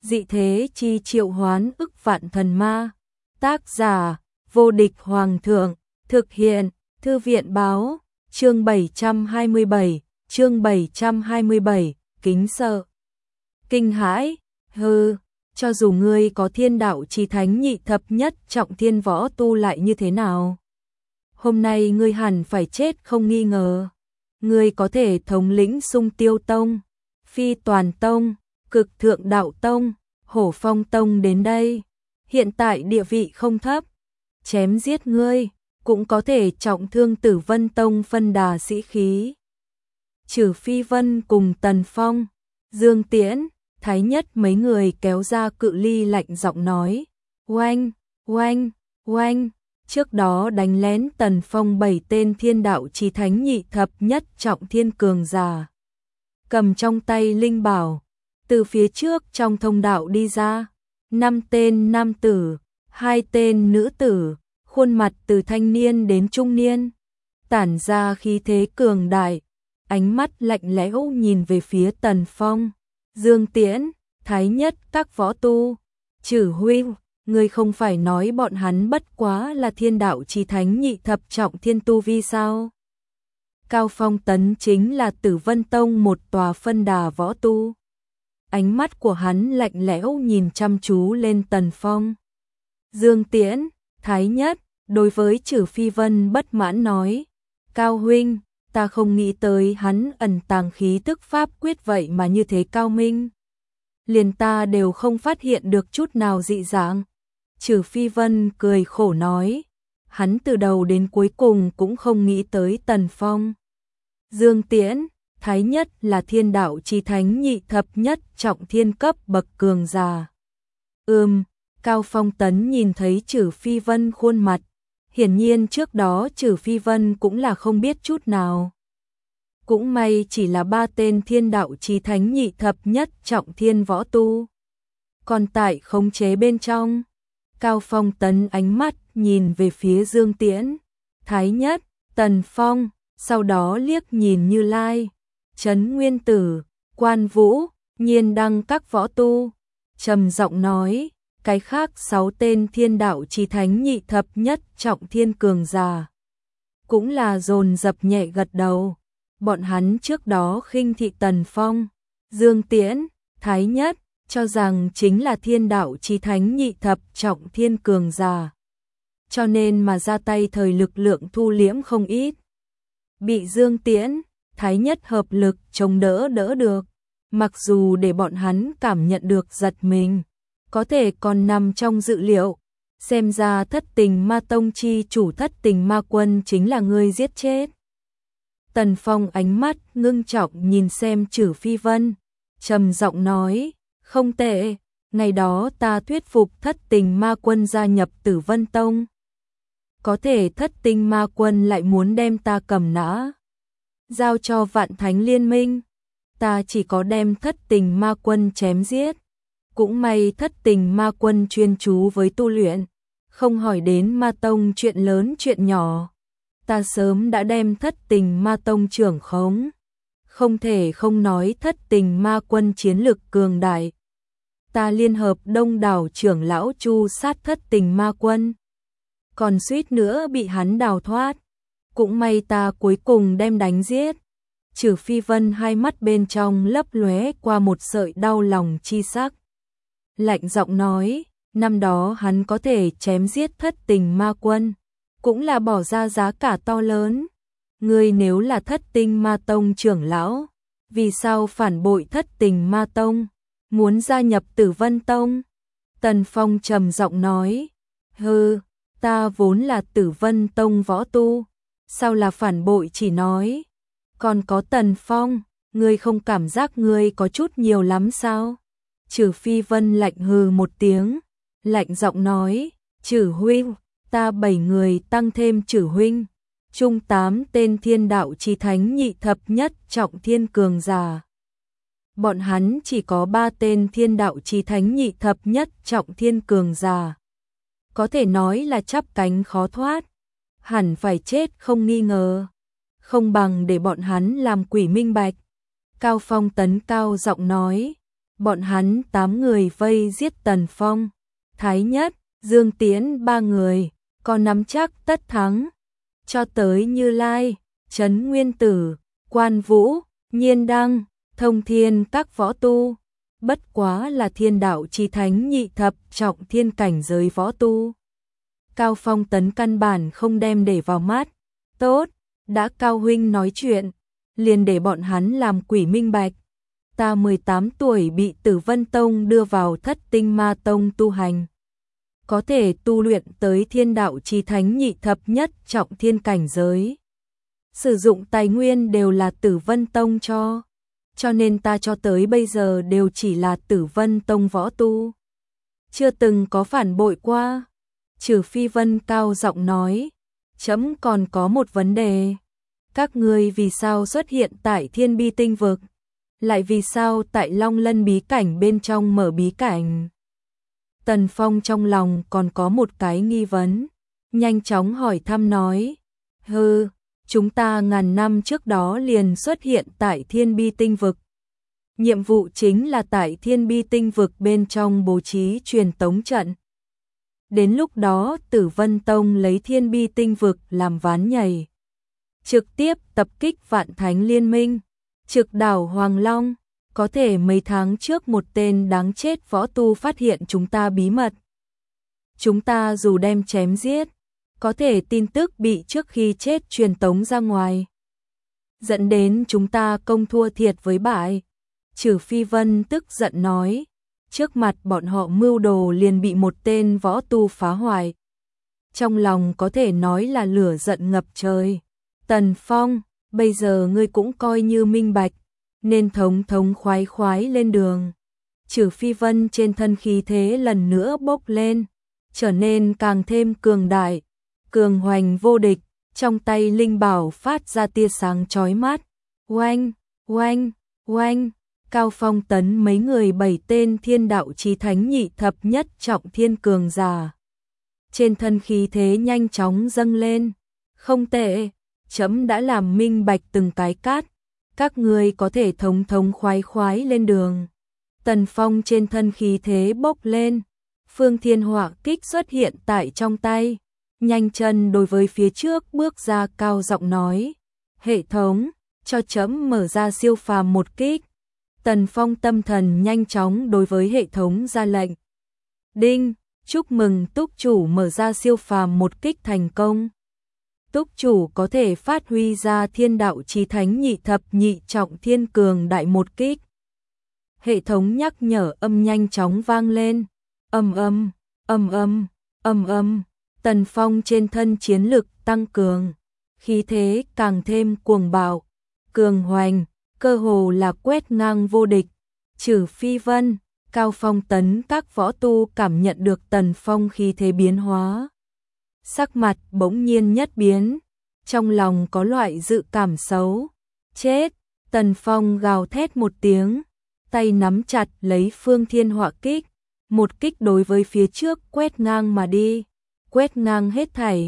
dị thế chi triệu hoán ức vạn thần ma. Tác giả, vô địch hoàng thượng, thực hiện, thư viện báo, chương 727, kính sợ. Kinh hãi, hừ, cho dù ngươi có thiên đạo chí thánh nhị thập nhất trọng thiên võ tu lại như thế nào? Hôm nay ngươi hẳn phải chết không nghi ngờ. Ngươi có thể thống lĩnh Sung Tiêu Tông, Phi Toàn Tông, Cực Thượng Đạo Tông, Hổ Phong Tông đến đây. Hiện tại địa vị không thấp. Chém giết ngươi, cũng có thể trọng thương Tử Vân Tông phân đà sĩ khí. Trừ Phi Vân cùng Tần Phong, Dương Tiễn, Thái Nhất mấy người kéo ra cự ly lạnh giọng nói. Oanh, oanh, oanh. Trước đó đánh lén Tần Phong 7 tên thiên đạo chí thánh nhị thập nhất trọng thiên cường giả. Cầm trong tay linh bảo, từ phía trước trong thông đạo đi ra, 5 tên nam tử, 2 tên nữ tử, khuôn mặt từ thanh niên đến trung niên, tản ra khí thế cường đại, ánh mắt lạnh lẽo nhìn về phía Tần Phong, Dương Tiễn, Thái Nhất các võ tu. Chử huynh, ngươi không phải nói bọn hắn bất quá là thiên đạo chí thánh nhị thập trọng thiên tu vi sao? Cao Phong Tấn chính là Tử Vân Tông một tòa phân đà võ tu. Ánh mắt của hắn lạnh lẽo nhìn chăm chú lên Tần Phong. Dương Tiễn, Thái Nhất, đối với Trử Phi Vân bất mãn nói. Cao huynh, ta không nghĩ tới hắn ẩn tàng khí tức pháp quyết vậy mà như thế cao minh. Liền ta đều không phát hiện được chút nào dị dạng. Trử Phi Vân cười khổ nói. Hắn từ đầu đến cuối cùng cũng không nghĩ tới Tần Phong. Dương Tiễn, Thái Nhất là thiên đạo chí thánh nhị thập nhất trọng thiên cấp bậc cường giả. Cao Phong Tấn nhìn thấy Trử Phi Vân khuôn mặt. Hiển nhiên trước đó Trử Phi Vân cũng là không biết chút nào. Cũng may chỉ là 3 tên thiên đạo chí thánh nhị thập nhất trọng thiên võ tu. Còn tại khống chế bên trong, Cao Phong Tấn ánh mắt nhìn về phía Dương Tiễn, Thái Nhất, Tần Phong, sau đó liếc nhìn Như Lai, Trấn Nguyên Tử, Quan Vũ, Nhiên Đăng các võ tu, trầm giọng nói, cái khác 6 tên thiên đạo chí thánh nhị thập nhất trọng thiên cường giả. Cũng là dồn dập nhẹ gật đầu, bọn hắn trước đó khinh thị Tần Phong, Dương Tiễn, Thái Nhất, cho rằng chính là thiên đạo chí thánh nhị thập trọng thiên cường giả. Cho nên mà ra tay thời lực lượng thu liễm không ít. Bị Dương Tiễn, Thái Nhất hợp lực chống đỡ được. Mặc dù để bọn hắn cảm nhận được giật mình, có thể còn nằm trong dự liệu. Xem ra Thất Tình Ma Tông chi chủ Thất Tình Ma Quân chính là người giết chết. Tần Phong ánh mắt ngưng trọng nhìn xem Trử Phi Vân, trầm giọng nói, không tệ, ngày đó ta thuyết phục Thất Tình Ma Quân gia nhập Tử Vân Tông. Có thể Thất Tình Ma Quân lại muốn đem ta cầm nã, giao cho Vạn Thánh Liên Minh. Ta chỉ có đem Thất Tình Ma Quân chém giết. Cũng may Thất Tình Ma Quân chuyên chú với tu luyện, không hỏi đến Ma Tông chuyện lớn chuyện nhỏ. Ta sớm đã đem Thất Tình Ma Tông trưởng khống. Không thể không nói Thất Tình Ma Quân chiến lực cường đại. Ta liên hợp đông đảo trưởng lão chu sát Thất Tình Ma Quân. Còn suýt nữa bị hắn đào thoát. Cũng may ta cuối cùng đem đánh giết. Trử Phi Vân hai mắt bên trong lấp lóe qua một sợi đau lòng chi sắc. Lạnh giọng nói, năm đó hắn có thể chém giết Thất Tình Ma Quân, cũng là bỏ ra giá cả to lớn. Ngươi nếu là Thất Tình Ma Tông trưởng lão, vì sao phản bội Thất Tình Ma Tông, muốn gia nhập Tử Vân Tông? Tần Phong trầm giọng nói, hừ, ta vốn là Tử Vân Tông võ tu, sao là phản bội chỉ nói. Còn có Tần Phong, ngươi không cảm giác ngươi có chút nhiều lắm sao? Trử Phi Vân lạnh hừ một tiếng, lạnh giọng nói, Trử huynh, ta 7 người tăng thêm Trử huynh, chung 8 tên thiên đạo chí thánh nhị thập nhất trọng thiên cường giả. Bọn hắn chỉ có 3 tên thiên đạo chí thánh nhị thập nhất trọng thiên cường giả. Có thể nói là chắp cánh khó thoát, hẳn phải chết không nghi ngờ. Không bằng để bọn hắn làm quỷ minh bạch. Cao Phong Tấn cao giọng nói, bọn hắn 8 người vây giết Tần Phong, Thái Nhất, Dương Tiễn 3 người, có nắm chắc tất thắng. Cho tới Như Lai, Trấn Nguyên Tử, Quan Vũ, Nhiên Đăng, Thông Thiên các võ tu, bất quá là thiên đạo chi thánh nhị thập trọng thiên cảnh giới võ tu. Cao Phong Tấn căn bản không đem để vào mắt. Tốt, đã Cao huynh nói chuyện, liền để bọn hắn làm quỷ minh bạch. Ta 18 tuổi bị Tử Vân Tông đưa vào Thất Tinh Ma Tông tu hành. Có thể tu luyện tới thiên đạo chi thánh nhị thập nhất trọng thiên cảnh giới. Sử dụng tài nguyên đều là Tử Vân Tông cho nên ta cho tới bây giờ đều chỉ là Tử Vân Tông võ tu. Chưa từng có phản bội qua. Trừ Phi Vân cao giọng nói, chấm còn có một vấn đề. Các ngươi vì sao xuất hiện tại Thiên Bi Tinh Vực? Lại vì sao tại Long Lân bí cảnh bên trong mở bí cảnh? Tần Phong trong lòng còn có một cái nghi vấn, nhanh chóng hỏi thăm nói, chúng ta ngàn năm trước đó liền xuất hiện tại Thiên Bi Tinh Vực. Nhiệm vụ chính là tại Thiên Bi Tinh Vực bên trong bố trí truyền tống trận. Đến lúc đó Tử Vân Tông lấy Thiên Bi Tinh Vực làm ván nhảy, trực tiếp tập kích Vạn Thánh Liên Minh, trực đảo Hoàng Long. Có thể mấy tháng trước một tên đáng chết võ tu phát hiện chúng ta bí mật. Chúng ta dù đem chém giết, có thể tin tức bị trước khi chết truyền tống ra ngoài, dẫn đến chúng ta công thua thiệt với bại. Trừ Phi Vân tức giận nói, trước mặt bọn họ mưu đồ liền bị một tên võ tu phá hoại. Trong lòng có thể nói là lửa giận ngập trời. Tần Phong, bây giờ ngươi cũng coi như minh bạch, nên thống khoái lên đường. Trừ Phi Vân trên thân khí thế lần nữa bốc lên, trở nên càng thêm cường đại, cường hoành vô địch, trong tay linh bảo phát ra tia sáng chói mắt. Oanh, oanh, oanh, Cao Phong Tấn mấy người 7 tên thiên đạo chí thánh nhị thập nhất trọng thiên cường giả. Trên thân khí thế nhanh chóng dâng lên. Không tệ, chấm đã làm minh bạch từng cái cát. Các ngươi có thể thống khoái lên đường. Tần Phong trên thân khí thế bốc lên, Phương Thiên Hỏa Kích xuất hiện tại trong tay, nhanh chân đối với phía trước bước ra, cao giọng nói, hệ thống, cho chấm mở ra siêu phàm một kích. Tần Phong tâm thần nhanh chóng đối với hệ thống ra lệnh. Đinh, chúc mừng túc chủ mở ra siêu phàm một kích thành công. Túc chủ có thể phát huy ra thiên đạo chí thánh nhị thập nhị trọng thiên cường đại một kích. Hệ thống nhắc nhở âm nhanh chóng vang lên. Tần Phong trên thân chiến lực tăng cường, khí thế càng thêm cuồng bạo, cường hoành, cơ hồ là quét ngang vô địch. Trừ Phi Vân, Cao Phong Tấn các võ tu cảm nhận được Tần Phong khí thế biến hóa, sắc mặt bỗng nhiên nhất biến, trong lòng có loại dự cảm xấu. Chết! Tần Phong gào thét một tiếng, tay nắm chặt lấy Phương Thiên Hỏa Kích, một kích đối với phía trước quét ngang mà đi, quét ngang hết thảy.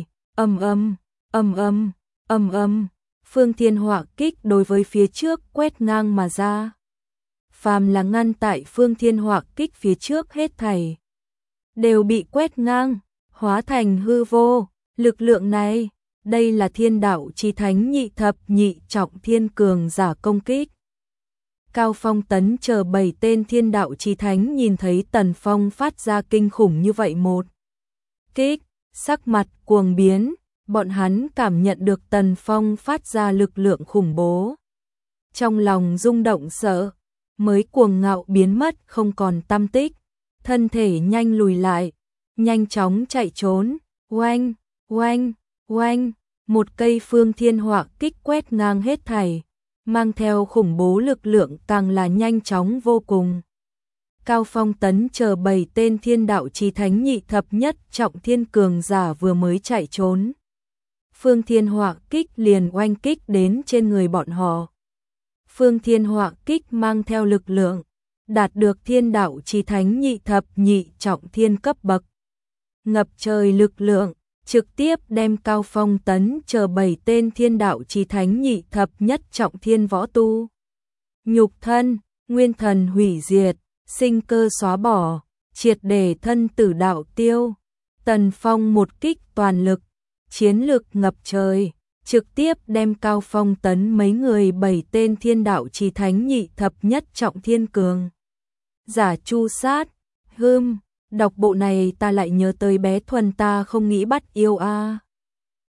Phương Thiên Hỏa Kích đối với phía trước quét ngang mà ra. Phàm là ngăn tại Phương Thiên Hỏa Kích phía trước hết thảy đều bị quét ngang, hóa thành hư vô. Lực lượng này, đây là thiên đạo chí thánh nhị thập nhị trọng thiên cường giả công kích. Cao Phong Tấn chờ 7 tên thiên đạo chí thánh nhìn thấy Tần Phong phát ra kinh khủng như vậy một kích, sắc mặt cuồng biến, bọn hắn cảm nhận được Tần Phong phát ra lực lượng khủng bố. Trong lòng rung động sợ, mới cuồng ngạo biến mất không còn tăm tích, thân thể nhanh lùi lại, nhanh chóng chạy trốn. Oanh, oanh, oanh, một cây Phương Thiên Hỏa Kích quét ngang hết thảy, mang theo khủng bố lực lượng càng là nhanh chóng vô cùng. Cao Phong Tấn chờ 7 tên thiên đạo chí thánh nhị thập nhất trọng thiên cường giả vừa mới chạy trốn, Phương Thiên Hỏa Kích liền oanh kích đến trên người bọn họ. Phương Thiên Hỏa Kích mang theo lực lượng đạt được thiên đạo chí thánh nhị thập nhị trọng thiên cấp bậc, ngập trời lực lượng, trực tiếp đem Cao Phong Tấn chờ 7 tên thiên đạo chí thánh nhị thập nhất trọng thiên võ tu, nhục thân, nguyên thần hủy diệt, sinh cơ xóa bỏ, triệt để thân tử đạo tiêu. Tần Phong một kích toàn lực, chiến lực ngập trời, trực tiếp đem Cao Phong tấn mấy người 7 tên thiên đạo chí thánh nhị thập nhất trọng thiên cường giả chu sát. Đọc bộ này ta lại nhớ tới bé Thuần, ta không nghĩ bắt yêu a.